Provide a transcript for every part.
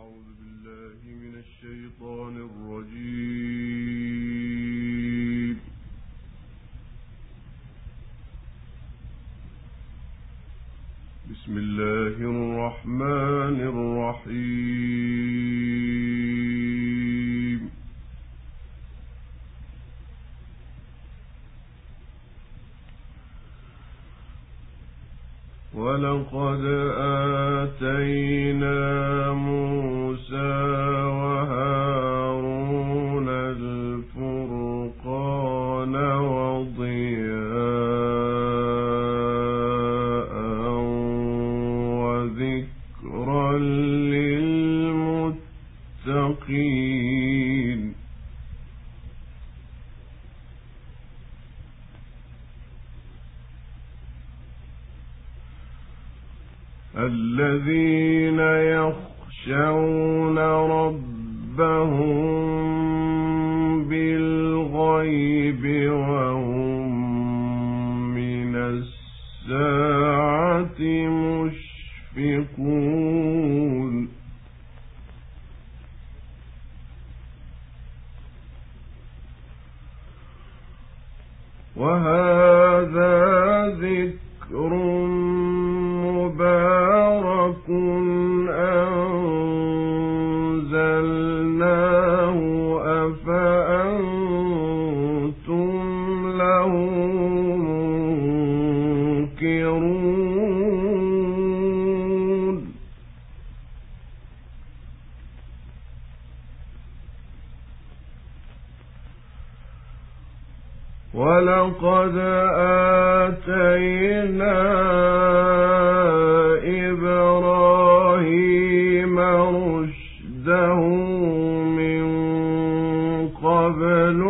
أعوذ بالله من الشيطان الرجيم. بسم الله الرحمن الرحيم. ولقد آتينا موسى وهارون الفرقان وضياء وذكرا للمتقين. الذين يخشون ربهم بالغيب وهم من الساعة مشفقون. وهذا ذكر مبارك أنزلناه أفأنتم له منكرون. ولقد آتينا إبراهيم رشده من قبل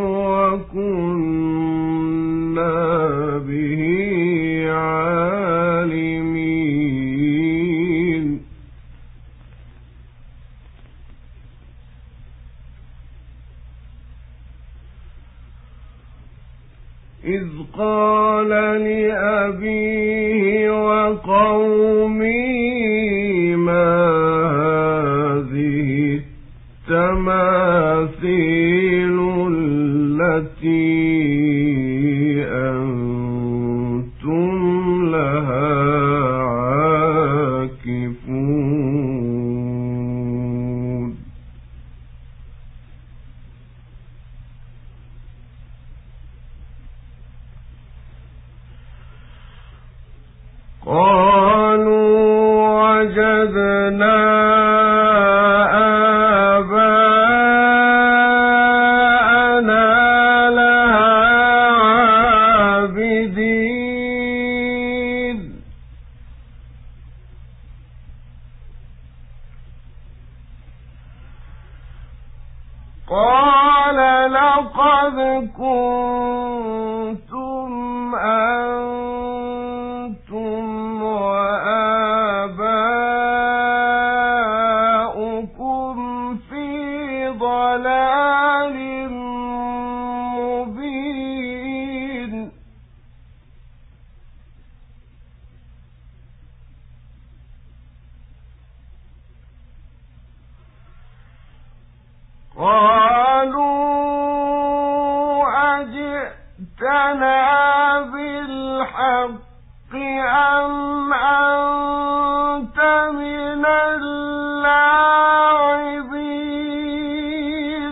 وكنا به عالمين. إذ قال لأبيه وقومه ما هذه التماثيل التي أنتم لها عاكفون. قالوا وجدنا آباءنا لها عابدين. قال لقد كنتم أنتم وآباؤكم في ضلال مبين. قالوا أجئتنا بالحق أم أنت من اللاعبين.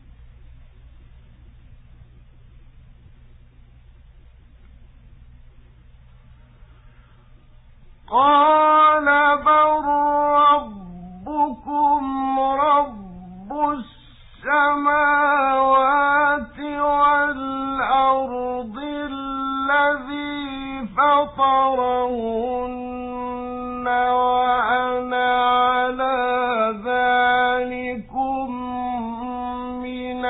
قال بل ربكم رب السماوات والأرض الذي فطرهن وأنا على ذلكم من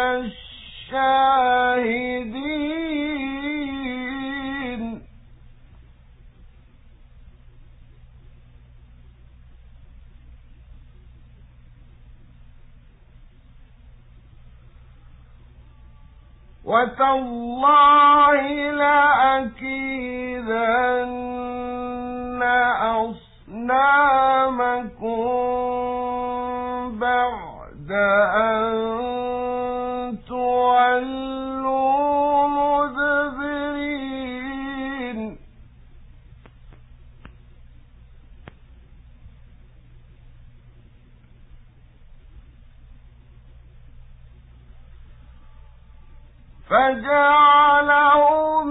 الشاهدين. وتالله لأكيدن أصنامكم بعد أن تولوا مدبرين فجعلهم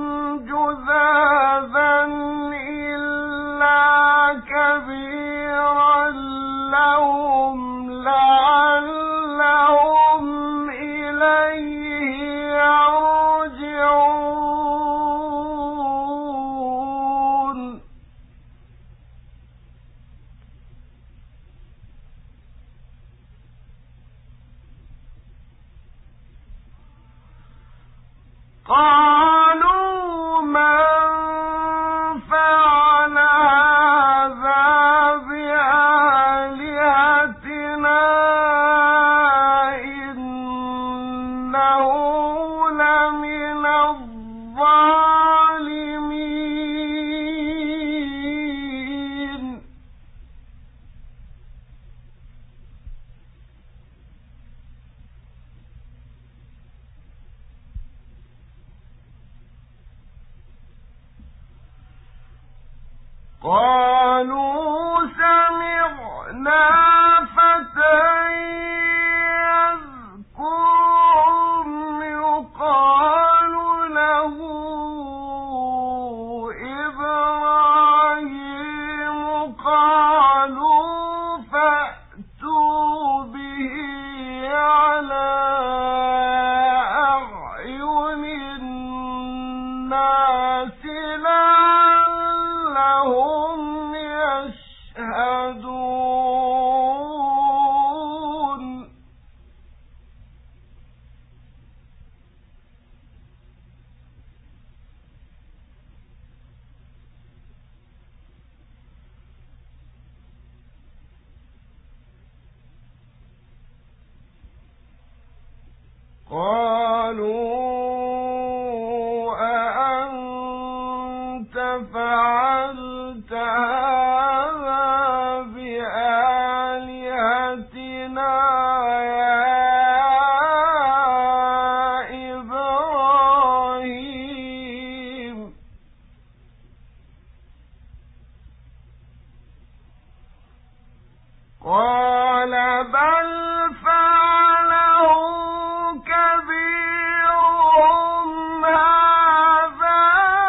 جذاذا إلا كبيرا لهم لعلهم إليه يرجعون قالوا من فعل هذا بآلهتنا إنه لمن الظالمين قالوا سمعنا فتى يذكرهم يقال له إبراهيم قالوا فأتوا به على أعين الناس لعلهم يشهدون قالوا أأنت فعلت هذا بآلهتنا يا إبراهيم قال بل فعله كبيرهم هذا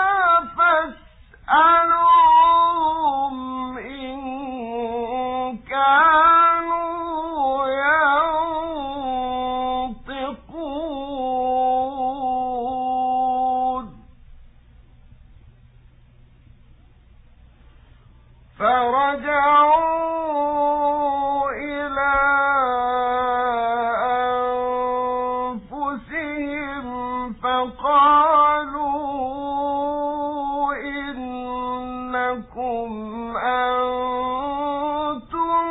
فاسألوهم إن كانوا ينطقون فرجعوا إلى أنفسهم فقالوا إنكم أنتم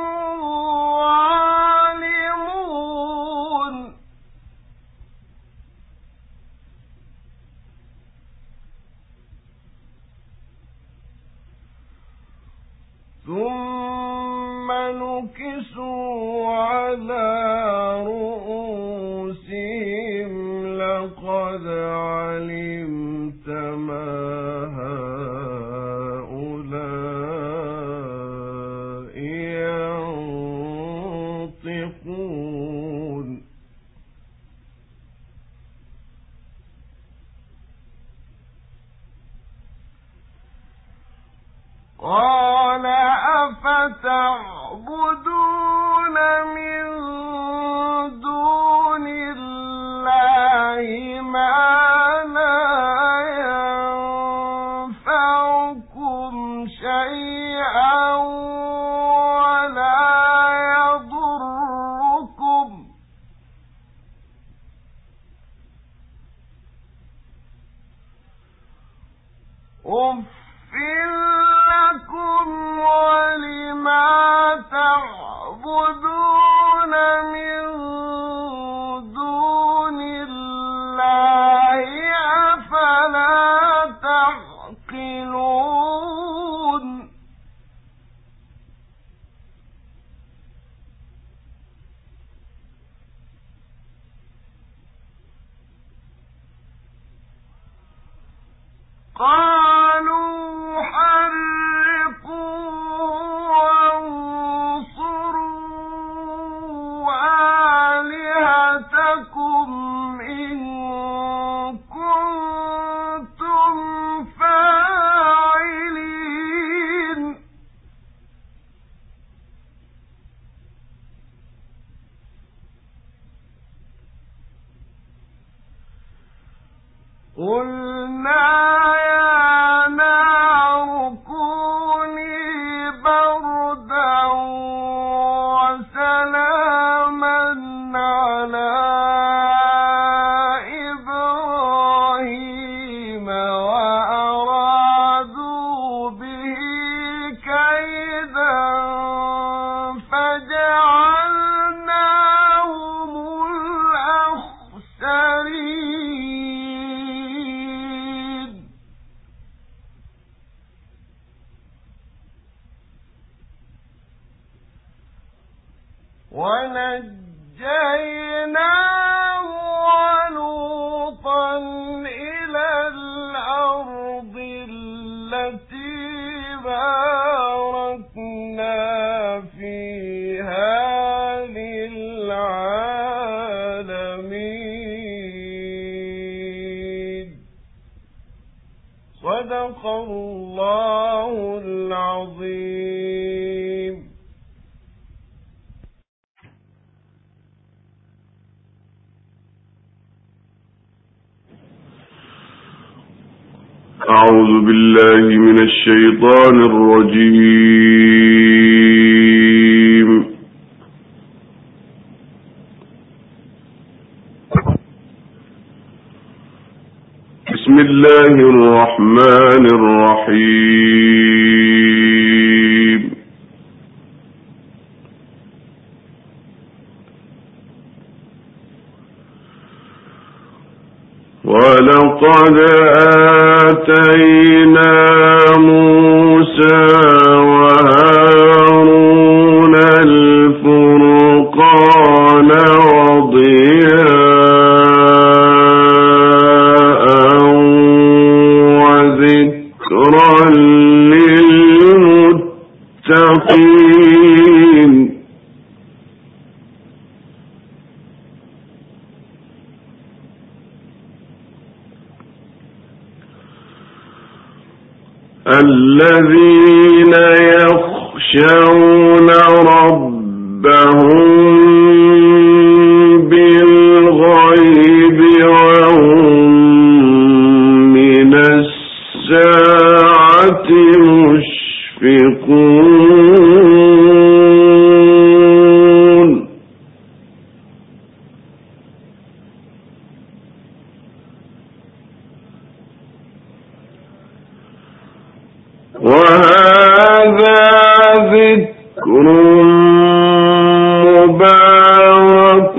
الظالمون ثم نكسوا على رؤوسهم لقد علمت ما هؤلاء ينطقون قال أفتعبدون من دون الله ما لا ينفعكم شيئا ولا يضركم أُفٍّ لكم ولما تعبدون من دون الله أفلا تعقلون قالوا حرقوه وانصروا آلهتكم إن كنتم فاعلين قلنا يا نار كوني بردا وسلاما على إبراهيم وأرادوا به كيدا فجعلناهم الأخسرين ونجيناه ولوطا إلى الأرض التي باركنا فيها للعالمين صدق الله العظيم. أعوذ بالله من الشيطان الرجيم. بسم الله الرحمن الرحيم. ولقد آتينا موسى وهارون الفرقان وضياء وذكرا للمتقين الذين يخشون ربهم بالغيب وهم من الساعة مشفقون وهذا ذكر مبارك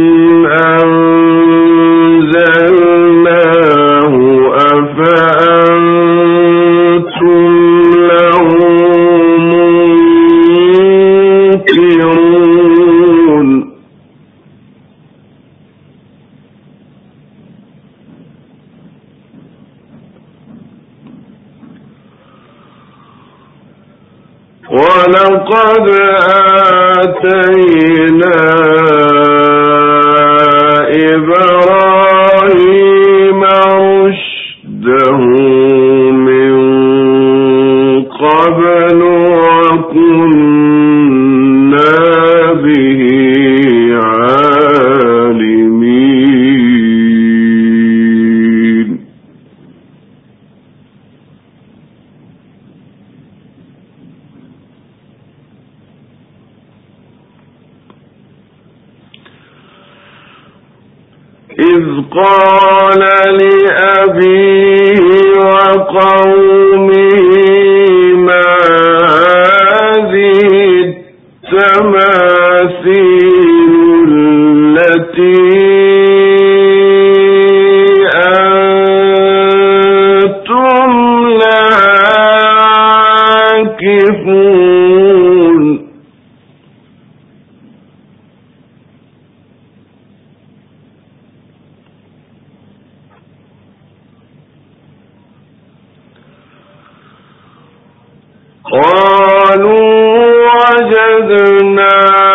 أنزلناه أفأنتم له منكرون ولقد آتينا إبراهيم رشده من قبل وكنا به عالمين إذ قال لأبيه وقومه ما هذه التماثيل التي أنتم لها عاكفون قالوا وجدنا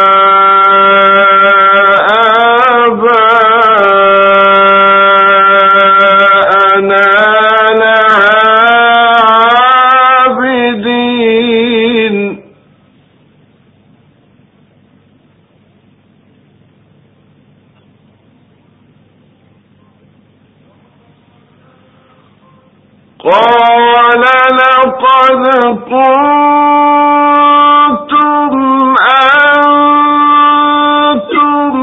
قال لقد كنتم أنتم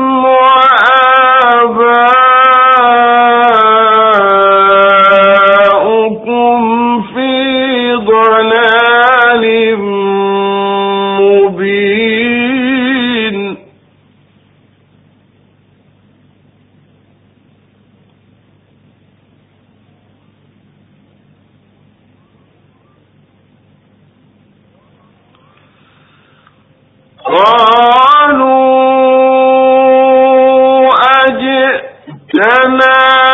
وآباؤكم في ضلال مبين قالوا أجئتنا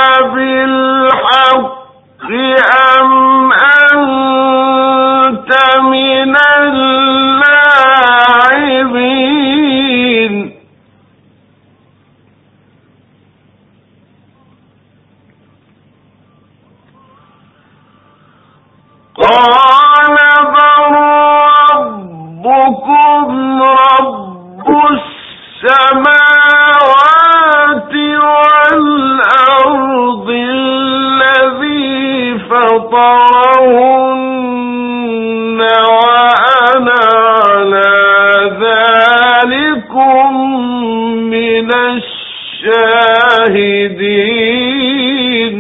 بالحق أم أنت من اللاعبين قال بل ربكم رب السماوات والأرض الذي فطرهن وأنا على ذلكم من الشاهدين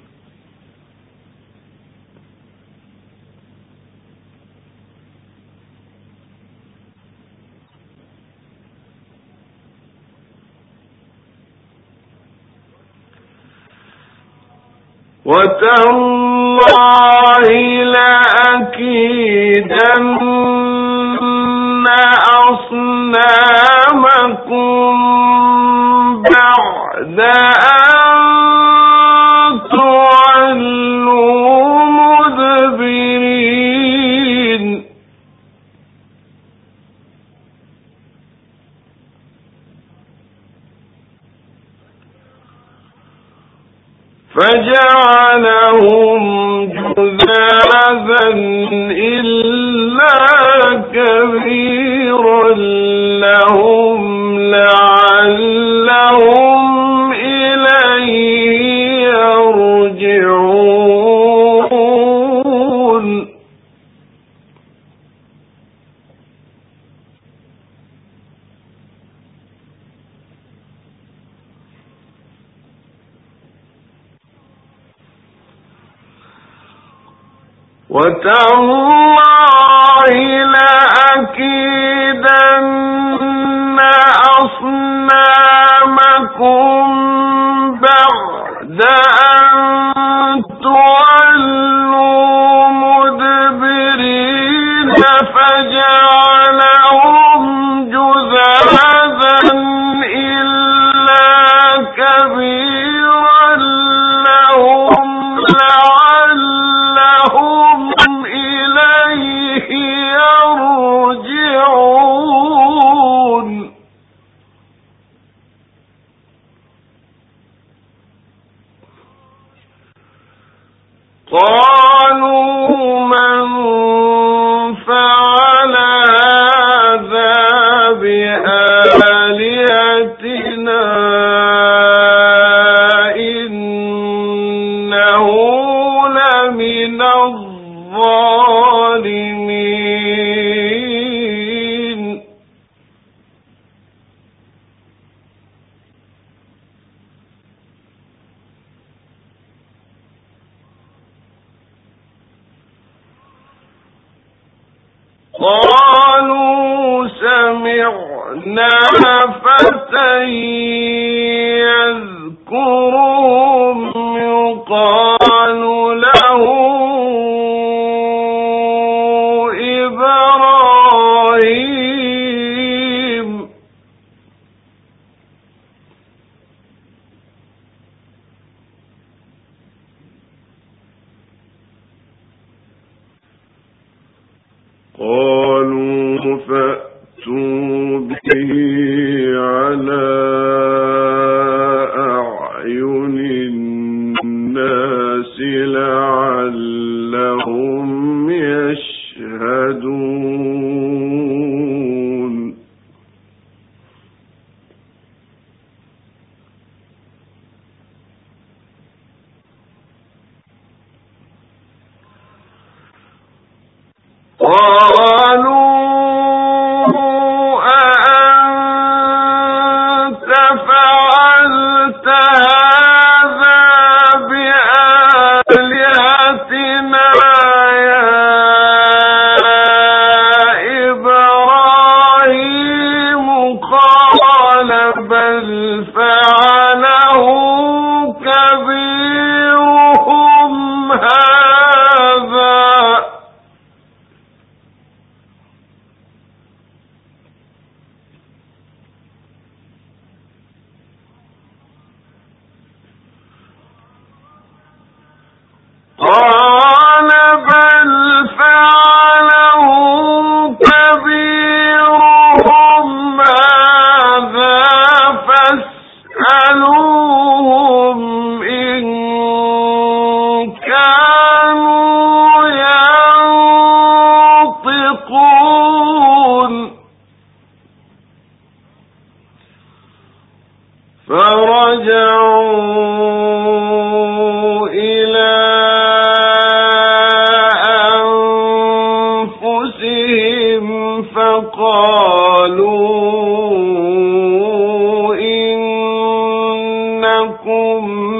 وتالله لأكيدن أصنامكم بعد أن تولوا مدبرين فجعلهم جذاذا إلا كبيرا لهم لعلهم إليه يرجعون وتالله لأكيدن أصنامكم بعد أن تولوا مدبرين فجعلهم جذاذا إلا كبيرا لهم لعلهم إليه يرجعون قالوا من فعل هذا بآلهتنا إنه لمن الظالمين قالوا سمعنا فتى يذكرهم يقال له إبراهيم على أعين الناس لعلهم يشهدون قالوا أأنت فعلت هذا بآلهتنا يا إبراهيم قال بل فعله كبيرهم هذا قال بل فعله كبيرهم هذا فاسألوهم إن كانوا ينطقون فرجعوا إلى أنفسهم فقالوا إنكم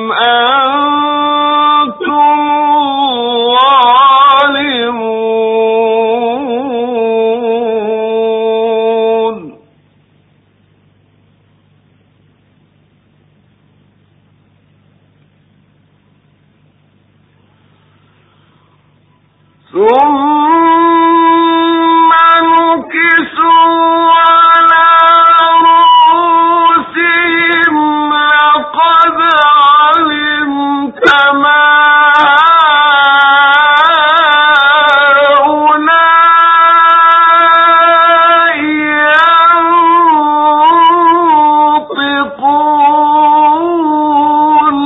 أنتم ظالمون ثم نكسوا على رؤوسهم لقد علمت ما هؤلاء ينطقون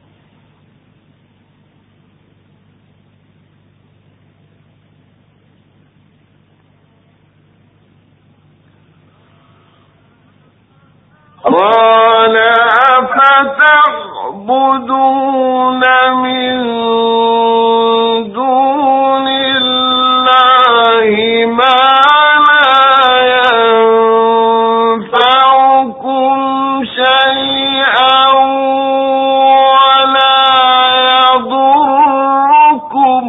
قال أفتعبدون من دون الله ما لا ينفعكم شيئا ولا يضركم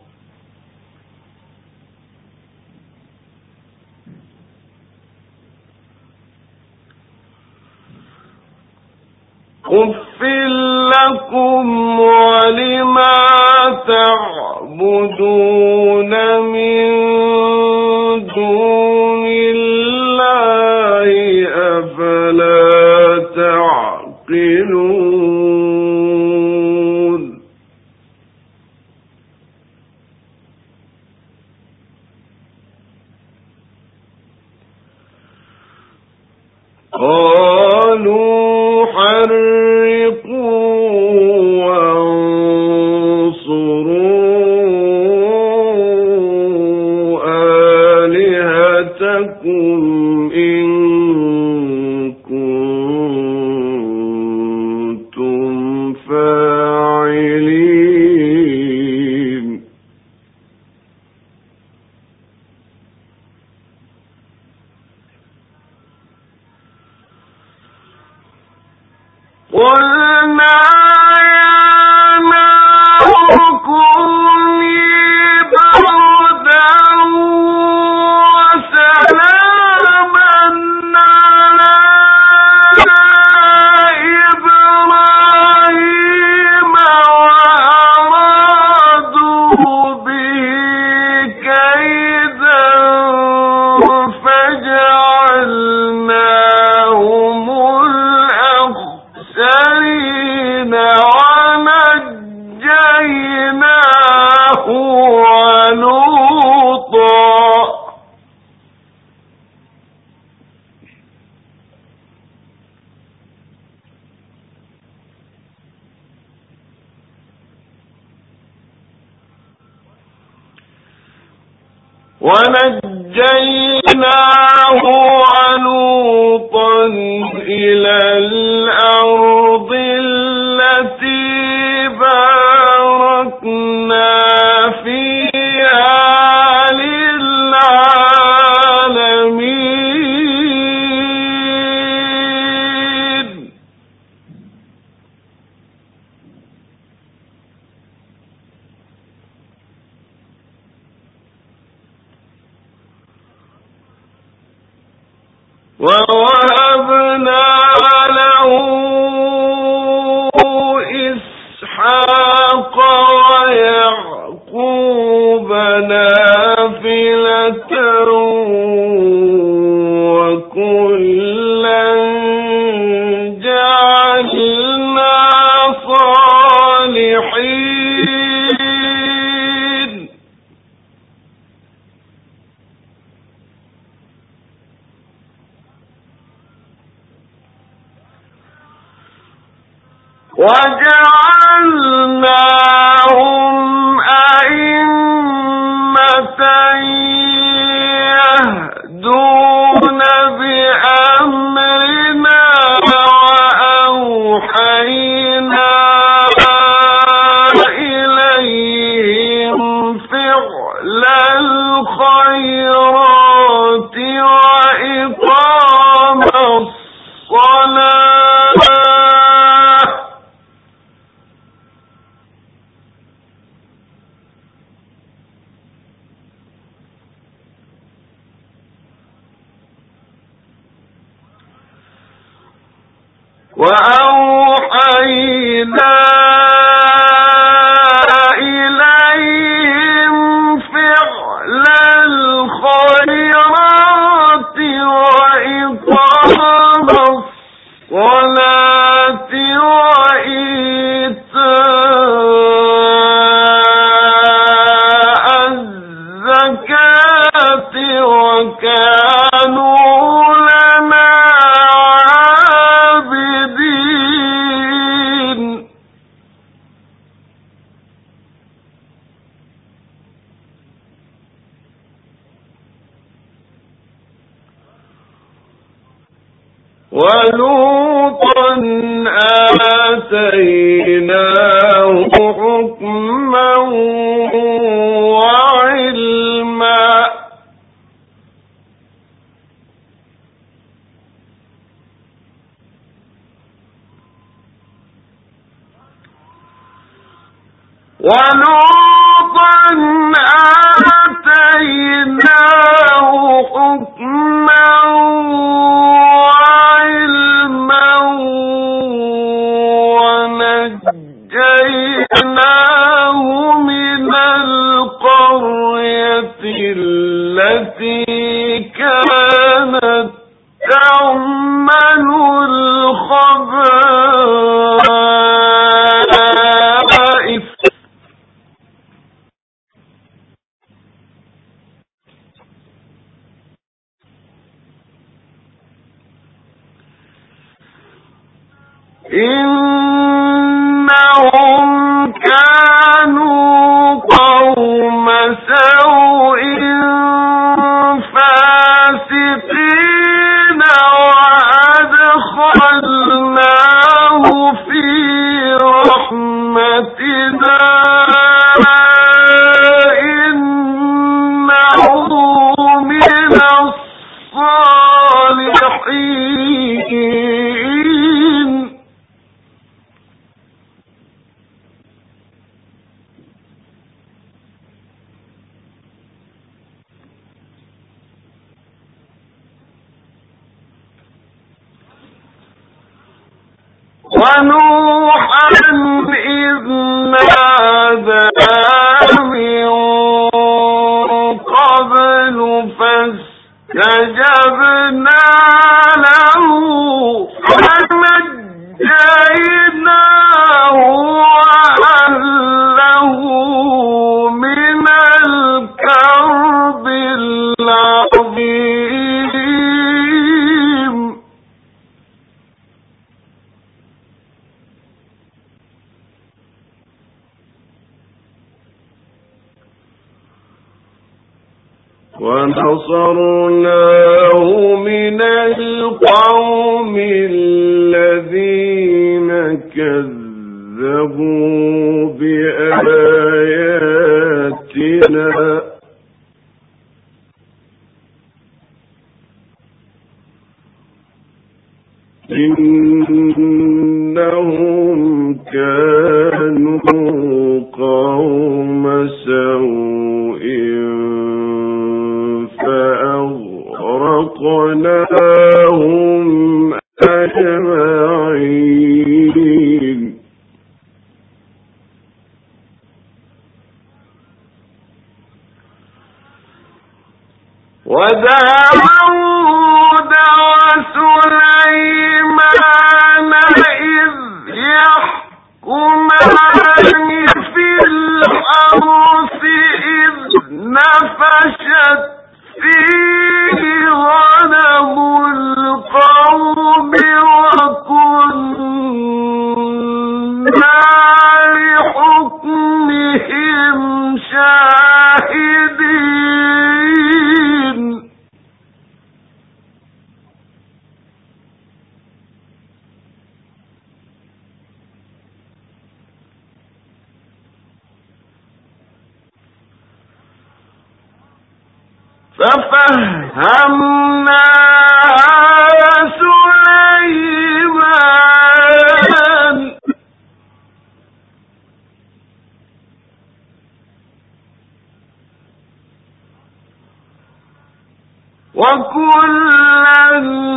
أُفٍّ لكم ولما تعبدون من دون الله أفلا تعقلون قالوا حرقوا وانصروا آلهتكم إن كنتم فاعلين قلنا يا نار كوني بردا وسلاما على إبراهيم وأرادوا به كيدا فجعلناهم الأخسرين ونجيناه ولوطا إلى الأرض التي باركنا فيها للعالمين. ووهبنا له إسحاق ويعقوب نافلة وكلا جعلنا صالحين. وجعلناهم أئمة يهدون بأمرنا وأوحينا إليهم فعل الخيرات وإقام الصلاة وأوحينا إليهم فعل الخيرات وإقام الصلاة وإيتاء الزكاة وكانوا لنا عابدين. ولوطا آتيناه حكما وعلما ونجيناه من القرية التي كانت تعمل الخبائث إنهم كانوا قوم سوء فاسقين وأدخلناه في رحمتنا إنه من الصالحين. ونوحا إذ نادى من قبل فاستجبنا له فنجيناه وأهله من الكرب العظيم. ونصرناه من القوم الذين كذبوا بآياتنا إنهم كانوا قوم سوء فأغرقناهم أجمعين. وداود وسليمان إذ يحكمان في الحرث إذ نفشت فيه غنم القوم وكنا لحكمهم شاهدين. ففهمناها سليمان وكلا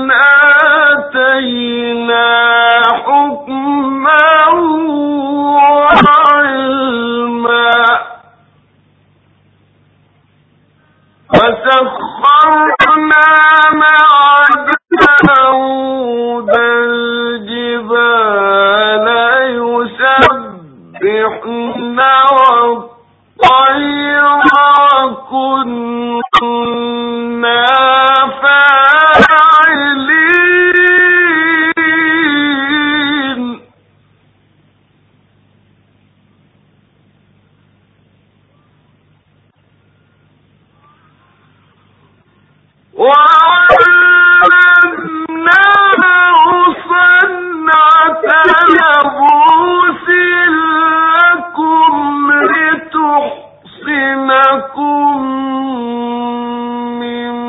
آتينا حكما وعلما وسخرنا مع داود الجبال يسبحن والطير وكنا فاعلين. وعلمناه صنعة لبوس لكم لتحصنكم من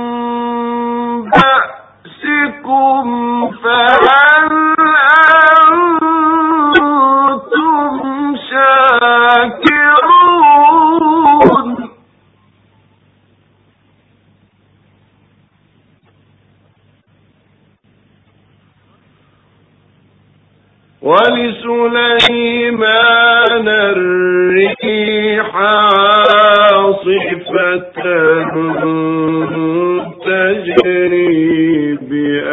بأسكم فهل أنتم شاكرون. ولسليمان الريح عاصفة تجري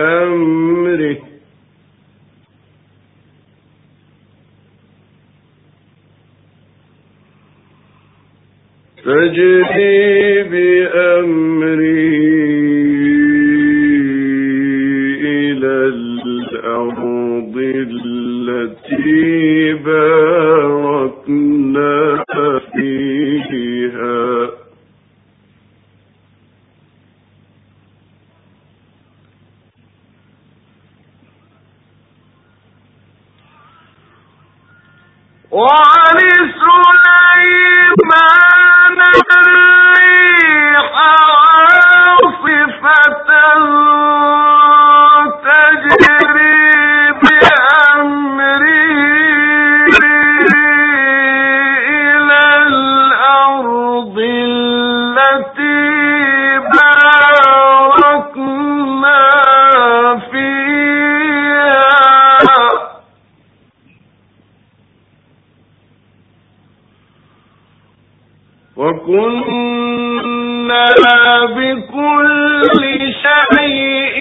بأمره إلى الأرض التي باركنا فيها ولسليمان الريح عاصفة تجري بأمره إلى الأرض التي باركنا فيها وكنا بكل شيء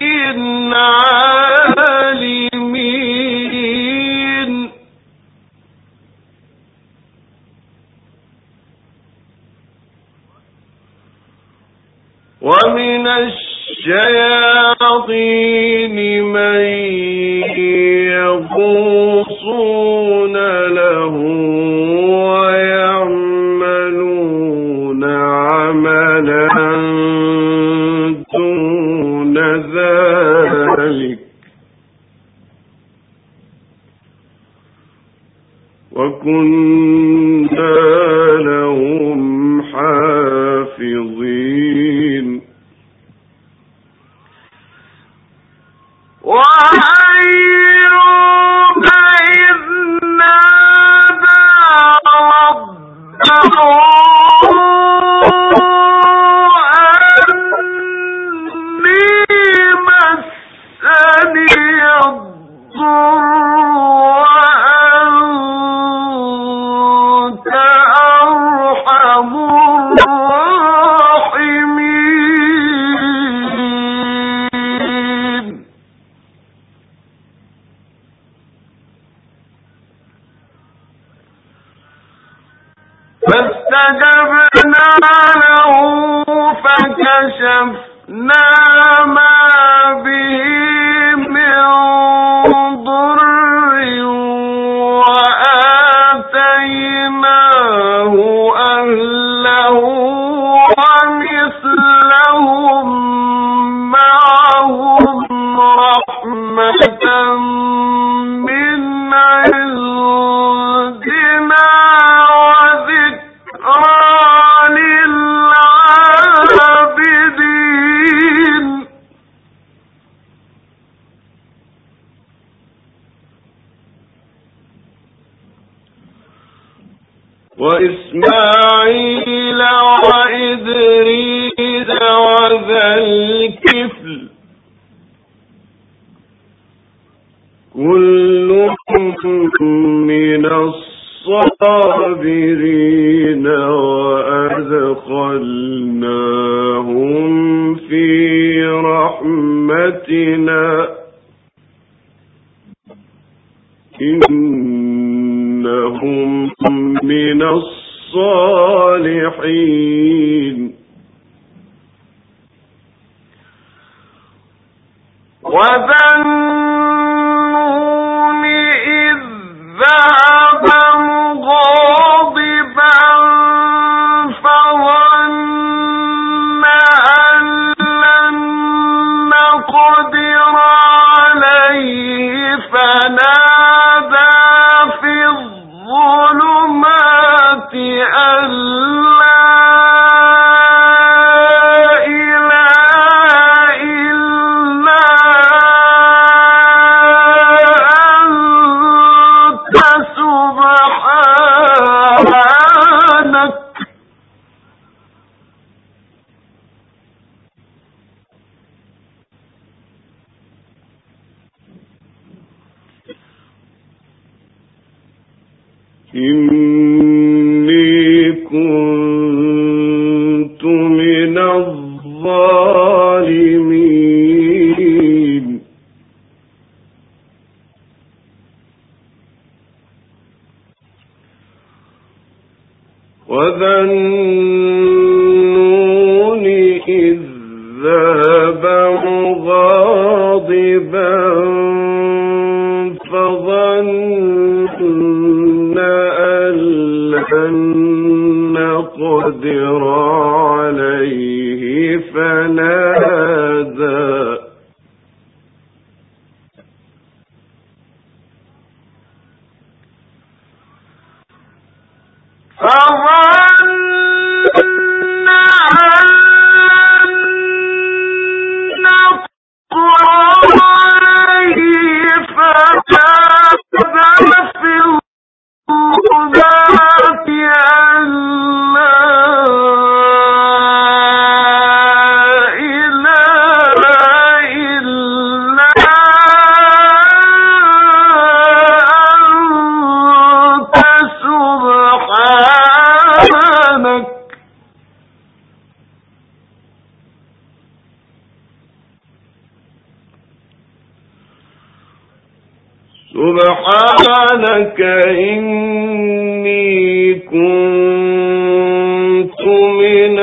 عالمين. ومن الشياطين من يغوصون له ويعملون عملا وكنا لهم حافظين وأيوب إذ نادى ربه فاستجبنا له فكشفنا ما به من ضر وآتيناه أهله ومثلهم معهم رحمة من عندنا للعابدين وإسماعيل وإدريس وذا الكفل كل من الصابرين وأدخلناهم في رحمتنا إنهم من الصالحين وذا النون إذ ذهب مغاضبا فظن أن لن نقدر عليه فنادى في الظلمات أن لا إله إلا أنت سبحانك إني كنت من الظالمين وذا النون إذ ذهب مغاضبا فظن أن لن نقدر عليه فنادى سبحانك إني كنت من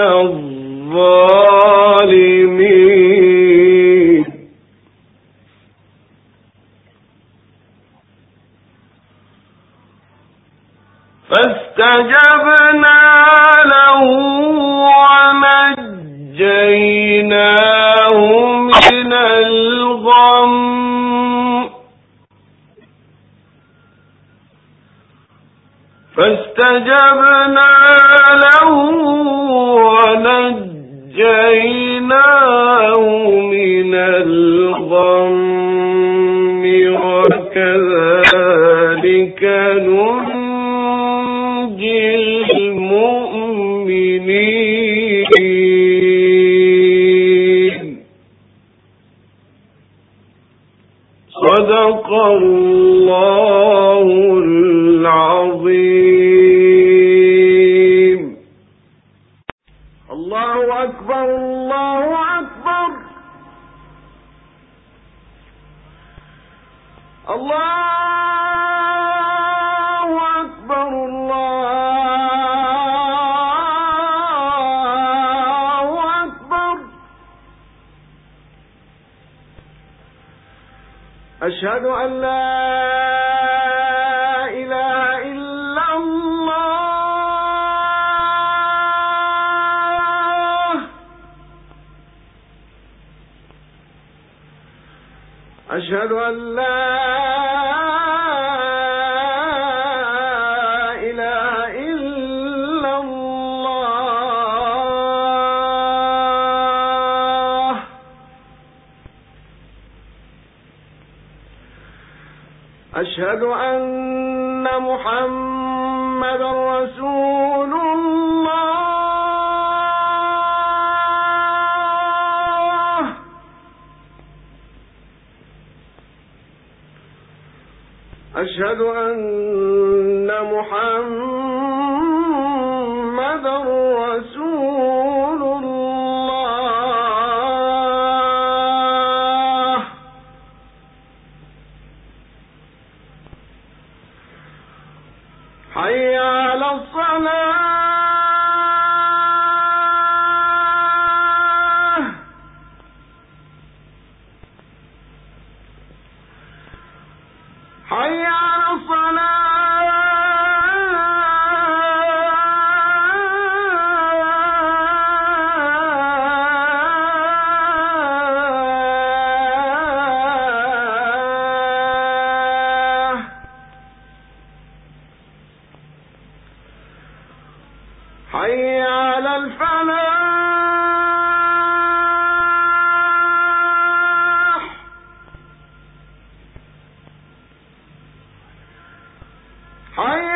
الظالمين فاستجبنا له ونجيناه من الغم فاستجبنا له ونجيناه من الغم وكذلك ننجي المؤمنين. صدق الله العظيم. الله أكبر الله أكبر الله أكبر الله أكبر. أشهد أن لا إله إلا الله. أشهد أن لا إله إلا الله. أشهد أن محمدا رسول الله. أشهد أن محمدا رسول الله. حي على الصلاة. حي على الصلاة. حي على الفلاح. حي